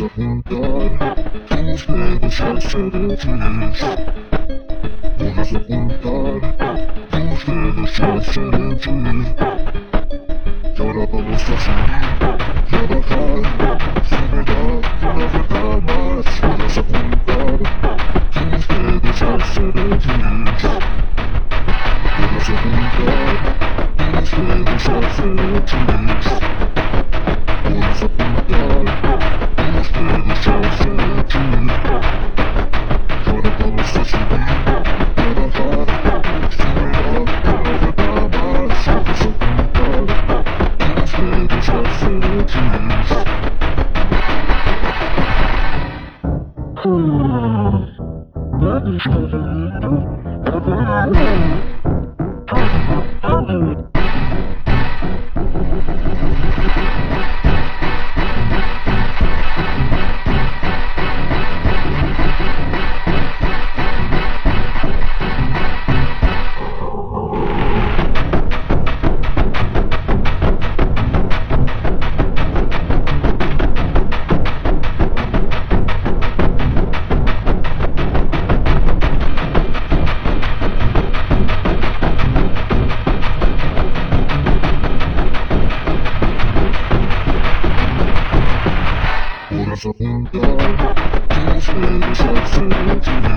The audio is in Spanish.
a juntar tus dedos y hacer el twist. Podrás apuntar tus dedos y hacer el twist. Y ahora vamos a subir y a bajar. Subirá una vuelta más. Podrás apuntar tus dedos y hacer el twist. Podrás apuntar tus dedos y hacer el twist. Podrás apuntar tus dedos y hacer el twist. Y ahora vamos a subir y a bajar. Subirá una vuelta más. Podrás apuntar tus dedos y hacer el twist. Baby está lindo, Podrás apuntar tus dedos y hacer el twist.